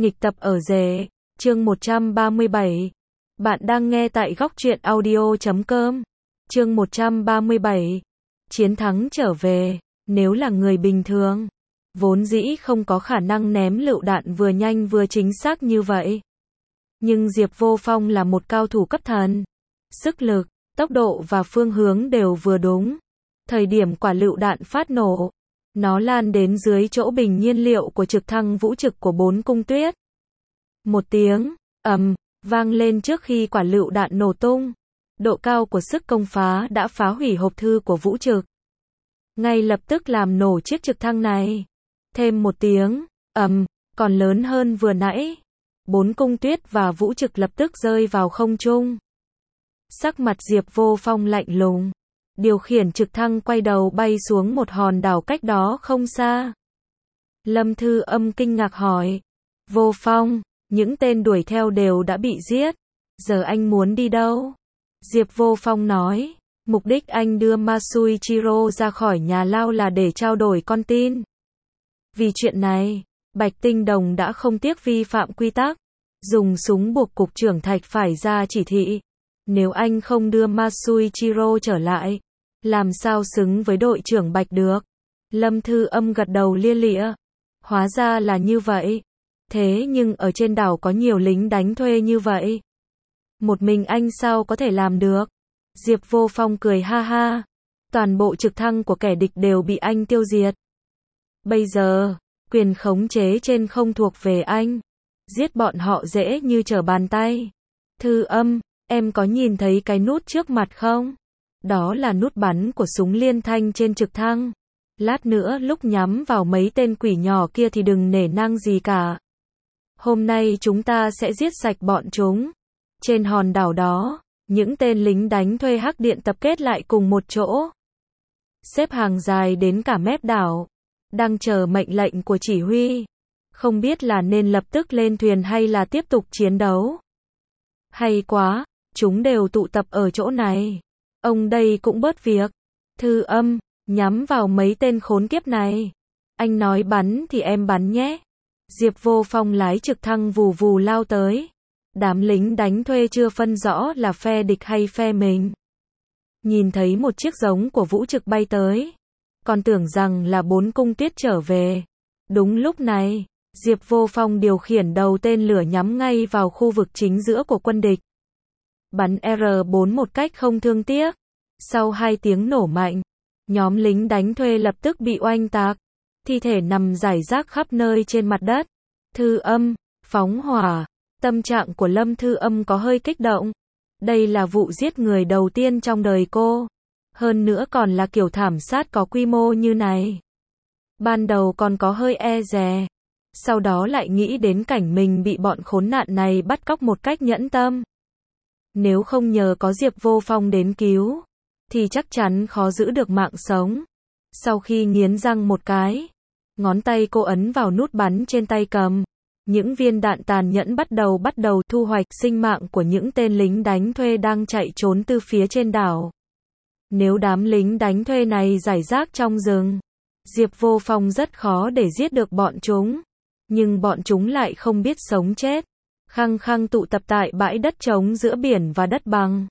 Nghịch tập ở rể, chương 137. Bạn đang nghe tại Góc Truyện Audio.com. Chương 137. Chiến thắng trở về, nếu là người bình thường, vốn dĩ không có khả năng ném lựu đạn vừa nhanh vừa chính xác như vậy. Nhưng Diệp Vô Phong là một cao thủ cấp thần. Sức lực, tốc độ và phương hướng đều vừa đúng. Thời điểm quả lựu đạn phát nổ, nó lan đến dưới chỗ bình nhiên liệu của trực thăng vũ trực của 4 cung tuyết. Một tiếng ầm vang lên trước khi quả lựu đạn nổ tung. Độ cao của sức công phá đã phá hủy hộp thư của vũ trực, ngay lập tức làm nổ chiếc trực thăng này. Thêm một tiếng ầm còn lớn hơn vừa nãy. 4 cung tuyết và vũ trực lập tức rơi vào không trung. Sắc mặt Diệp Vô Phong lạnh lùng, điều khiển trực thăng quay đầu bay xuống một hòn đảo cách đó không xa. Lâm Thư Âm kinh ngạc hỏi, Vô Phong, những tên đuổi theo đều đã bị giết, giờ anh muốn đi đâu? Diệp Vô Phong nói, mục đích anh đưa Masuichiro ra khỏi nhà lao là để trao đổi con tin. Vì chuyện này, Bạch Tinh Đồng đã không tiếc vi phạm quy tắc, dùng súng buộc cục trưởng Thạch phải ra chỉ thị. Nếu anh không đưa Masuichiro trở lại, làm sao xứng với đội trưởng Bạch được? Lâm Thư Âm gật đầu lia lịa. Hóa ra là như vậy. Thế nhưng ở trên đảo có nhiều lính đánh thuê như vậy, một mình anh sao có thể làm được? Diệp Vô Phong cười ha ha. Toàn bộ trực thăng của kẻ địch đều bị anh tiêu diệt. Bây giờ, quyền khống chế trên không thuộc về anh. Giết bọn họ dễ như trở bàn tay. Thư Âm, em có nhìn thấy cái nút trước mặt không? Đó là nút bắn của súng liên thanh trên trực thăng. Lát nữa lúc nhắm vào mấy tên quỷ nhỏ kia thì đừng nể nang gì cả. Hôm nay chúng ta sẽ giết sạch bọn chúng. Trên hòn đảo đó, những tên lính đánh thuê Hắc Điện tập kết lại cùng một chỗ, xếp hàng dài đến cả mép đảo, đang chờ mệnh lệnh của chỉ huy. Không biết là nên lập tức lên thuyền hay là tiếp tục chiến đấu. Hay quá, chúng đều tụ tập ở chỗ này. Ông đây cũng bớt việc. Thư Âm, nhắm vào mấy tên khốn kiếp này. Anh nói bắn thì em bắn nhé. Diệp Vô Phong lái trực thăng vù vù lao tới. Đám lính đánh thuê chưa phân rõ là phe địch hay phe mình. Nhìn thấy một chiếc giống của vũ trực bay tới, còn tưởng rằng là 4 cung tuyết trở về. Đúng lúc này, Diệp Vô Phong điều khiển đầu tên lửa nhắm ngay vào khu vực chính giữa của quân địch. Bắn R4 một cách không thương tiếc. Sau 2 tiếng nổ mạnh, nhóm lính đánh thuê lập tức bị oanh tạc. Thi thể nằm rải rác khắp nơi trên mặt đất. Thư Âm, phóng hỏa. Tâm trạng của Lâm Thư Âm có hơi kích động. Đây là vụ giết người đầu tiên trong đời cô. Hơn nữa còn là kiểu thảm sát có quy mô như này. Ban đầu còn có hơi e dè. Sau đó lại nghĩ đến cảnh mình bị bọn khốn nạn này bắt cóc một cách nhẫn tâm. Nếu không nhờ có Diệp Vô Phong đến cứu, thì chắc chắn khó giữ được mạng sống. Sau khi nghiến răng một cái, ngón tay cô ấn vào nút bắn trên tay cầm. Những viên đạn tàn nhẫn bắt đầu thu hoạch sinh mạng của những tên lính đánh thuê đang chạy trốn từ phía trên đảo. Nếu đám lính đánh thuê này rải rác trong rừng, Diệp Vô Phong rất khó để giết được bọn chúng. Nhưng bọn chúng lại không biết sống chết, khăng khăng tụ tập tại bãi đất trống giữa biển và đất bằng.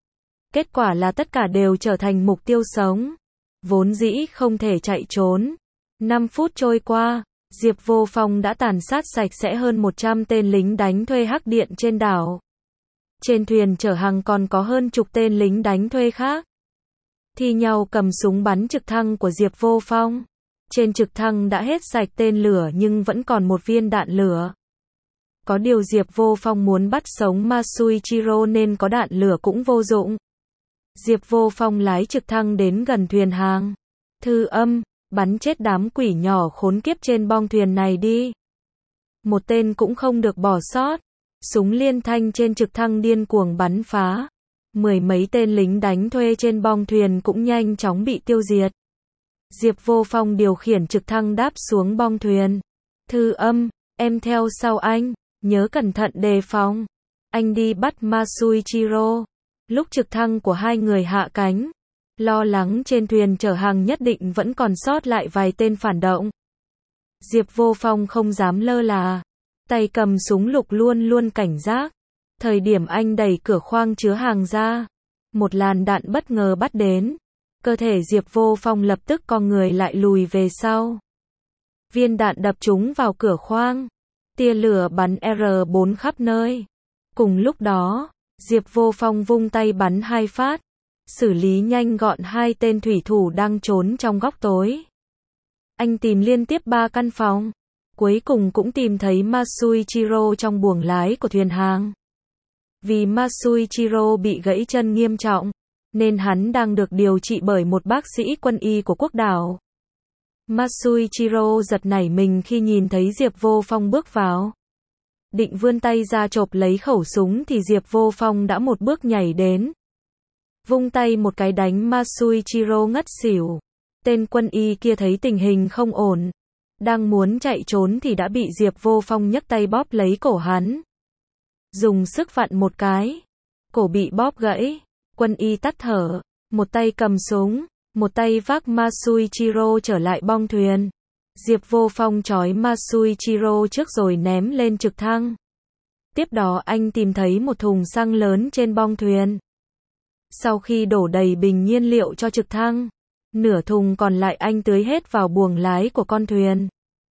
Kết quả là tất cả đều trở thành mục tiêu sống, vốn dĩ không thể chạy trốn. 5 phút trôi qua, Diệp Vô Phong đã tàn sát sạch sẽ hơn 100 tên lính đánh thuê Hắc Điện trên đảo. Trên thuyền chở hàng còn có hơn chục tên lính đánh thuê khác, thi nhau cầm súng bắn trực thăng của Diệp Vô Phong. Trên trực thăng đã hết sạch tên lửa nhưng vẫn còn một viên đạn lửa. Có điều Diệp Vô Phong muốn bắt sống Masuichiro nên có đạn lửa cũng vô dụng. Diệp Vô Phong lái trực thăng đến gần thuyền hàng. Thư Âm, bắn chết đám quỷ nhỏ khốn kiếp trên bong thuyền này đi. Một tên cũng không được bỏ sót. Súng liên thanh trên trực thăng điên cuồng bắn phá. 10 mấy tên lính đánh thuê trên bong thuyền cũng nhanh chóng bị tiêu diệt. Diệp Vô Phong điều khiển trực thăng đáp xuống bong thuyền. Thư Âm, em theo sau anh, nhớ cẩn thận đề phòng. Anh đi bắt Masuichiro. Lúc trực thăng của hai người hạ cánh, lo lắng trên thuyền chở hàng nhất định vẫn còn sót lại vài tên phản động. Diệp Vô Phong không dám lơ là, tay cầm súng lục luôn luôn cảnh giác. Thời điểm anh đẩy cửa khoang chứa hàng ra, một làn đạn bất ngờ bắt đến. Cơ thể Diệp Vô Phong lập tức co người lại lùi về sau. Viên đạn đập trúng vào cửa khoang. Tia lửa bắn R4 khắp nơi. Cùng lúc đó, Diệp Vô Phong vung tay bắn 2 phát, xử lý nhanh gọn 2 tên thủy thủ đang trốn trong góc tối. Anh tìm liên tiếp 3 căn phòng, cuối cùng cũng tìm thấy Masuichiro trong buồng lái của thuyền hàng. Vì Masuichiro bị gãy chân nghiêm trọng, nên hắn đang được điều trị bởi một bác sĩ quân y của quốc đảo. Masuichiro giật nảy mình khi nhìn thấy Diệp Vô Phong bước vào. Định vươn tay ra chộp lấy khẩu súng thì Diệp Vô Phong đã một bước nhảy đến. Vung tay một cái đánh Masuichiro ngất xỉu. Tên quân y kia thấy tình hình không ổn, đang muốn chạy trốn thì đã bị Diệp Vô Phong nhấc tay bóp lấy cổ hắn. Dùng sức vặn một cái, cổ bị bóp gãy, quân y tắt thở, một tay cầm súng, một tay vác Masuichiro trở lại bong thuyền. Diệp Vô Phong trói Masuichiro trước rồi ném lên trực thăng. Tiếp đó anh tìm thấy một thùng xăng lớn trên bong thuyền. Sau khi đổ đầy bình nhiên liệu cho trực thăng, nửa thùng còn lại anh tưới hết vào buồng lái của con thuyền.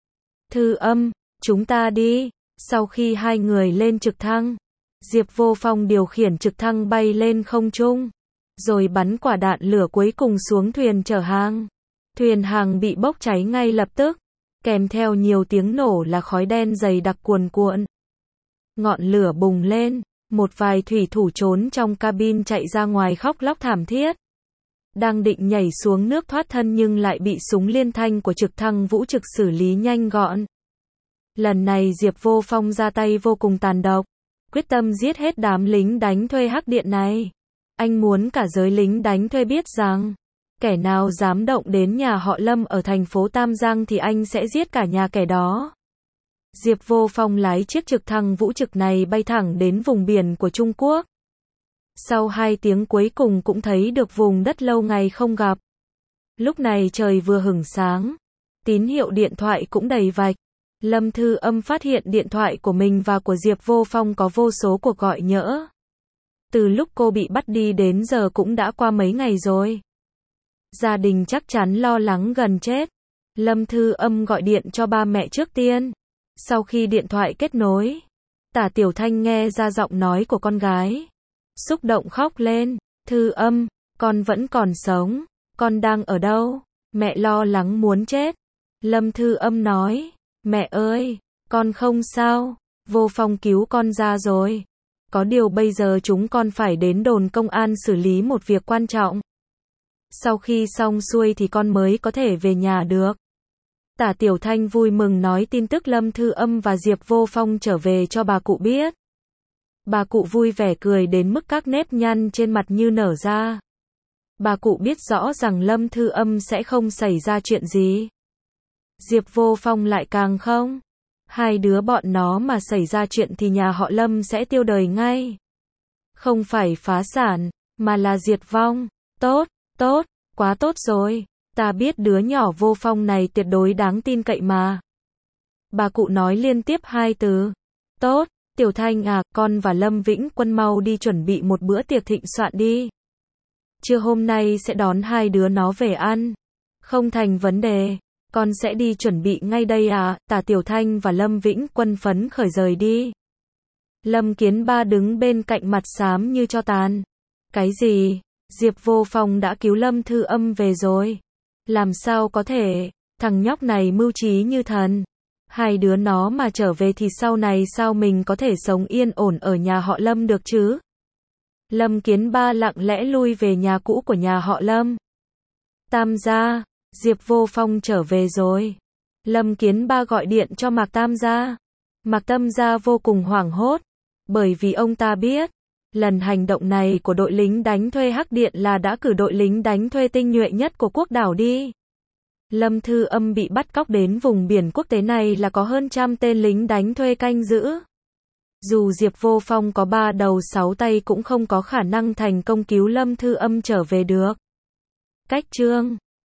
Thư Âm, chúng ta đi. Sau khi hai người lên trực thăng, Diệp Vô Phong điều khiển trực thăng bay lên không trung, rồi bắn quả đạn lửa cuối cùng xuống thuyền chở hàng. Thuyền hàng bị bốc cháy ngay lập tức, kèm theo nhiều tiếng nổ là khói đen dày đặc cuồn cuộn. Ngọn lửa bùng lên, một vài thủy thủ trốn trong cabin chạy ra ngoài khóc lóc thảm thiết. Đang định nhảy xuống nước thoát thân nhưng lại bị súng liên thanh của trực thăng vũ trực xử lý nhanh gọn. Lần này Diệp Vô Phong ra tay vô cùng tàn độc, quyết tâm giết hết đám lính đánh thuê hắc điện này. Anh muốn cả giới lính đánh thuê biết rằng, kẻ nào dám động đến nhà họ Lâm ở thành phố Tam Giang thì anh sẽ giết cả nhà kẻ đó. Diệp Vô Phong lái chiếc trực thăng vũ trực này bay thẳng đến vùng biển của Trung Quốc. Sau 2 tiếng cuối cùng cũng thấy được vùng đất lâu ngày không gặp. Lúc này trời vừa hửng sáng, tín hiệu điện thoại cũng đầy vạch. Lâm Thư Âm phát hiện điện thoại của mình và của Diệp Vô Phong có vô số cuộc gọi nhỡ. Từ lúc cô bị bắt đi đến giờ cũng đã qua mấy ngày rồi. Gia đình chắc chắn lo lắng gần chết. Lâm Thư Âm gọi điện cho ba mẹ trước tiên. Sau khi điện thoại kết nối, Tả Tiểu Thanh nghe ra giọng nói của con gái, xúc động khóc lên. Thư Âm, con vẫn còn sống, con đang ở đâu? Mẹ lo lắng muốn chết. Lâm Thư Âm nói, mẹ ơi, con không sao, Vô Phong cứu con ra rồi. Có điều bây giờ chúng con phải đến đồn công an xử lý một việc quan trọng. Sau khi xong xuôi thì con mới có thể về nhà được. Tả Tiểu Thanh vui mừng nói tin tức Lâm Thư Âm và Diệp Vô Phong trở về cho bà cụ biết. Bà cụ vui vẻ cười đến mức các nếp nhăn trên mặt như nở ra. Bà cụ biết rõ rằng Lâm Thư Âm sẽ không xảy ra chuyện gì. Diệp Vô Phong lại càng không. Hai đứa bọn nó mà xảy ra chuyện thì nhà họ Lâm sẽ tiêu đời ngay. Không phải phá sản, mà là diệt vong. Tốt, tốt, quá tốt rồi. Ta biết đứa nhỏ Vô Phong này tuyệt đối đáng tin cậy mà. Bà cụ nói liên tiếp 2 từ. Tốt, Tiểu Thanh à, con và Lâm Vĩnh Quân mau đi chuẩn bị một bữa tiệc thịnh soạn đi. Trưa hôm nay sẽ đón hai đứa nó về ăn. Không thành vấn đề. Con sẽ đi chuẩn bị ngay đây à. Tả Tiểu Thanh và Lâm Vĩnh Quân phấn khởi rời đi. Lâm Kiến Ba đứng bên cạnh mặt xám như tro tàn. Cái gì? Diệp Vô Phong đã cứu Lâm Thư Âm về rồi. Làm sao có thể? Thằng nhóc này mưu trí như thần. Hai đứa nó mà trở về thì sau này sao mình có thể sống yên ổn ở nhà họ Lâm được chứ? Lâm Kiến Ba lặng lẽ lui về nhà cũ của nhà họ Lâm. Tam gia, Diệp Vô Phong trở về rồi. Lâm Kiến Ba gọi điện cho Mạc Tam gia. Mạc Tam gia vô cùng hoảng hốt, bởi vì ông ta biết, lần hành động này của đội lính đánh thuê Hắc Điện là đã cử đội lính đánh thuê tinh nhuệ nhất của quốc đảo đi. Lâm Thư Âm bị bắt cóc đến vùng biển quốc tế này là có hơn 100 tên lính đánh thuê canh giữ. Dù Diệp Vô Phong có 3 đầu 6 tay cũng không có khả năng thành công cứu Lâm Thư Âm trở về được. Cách chương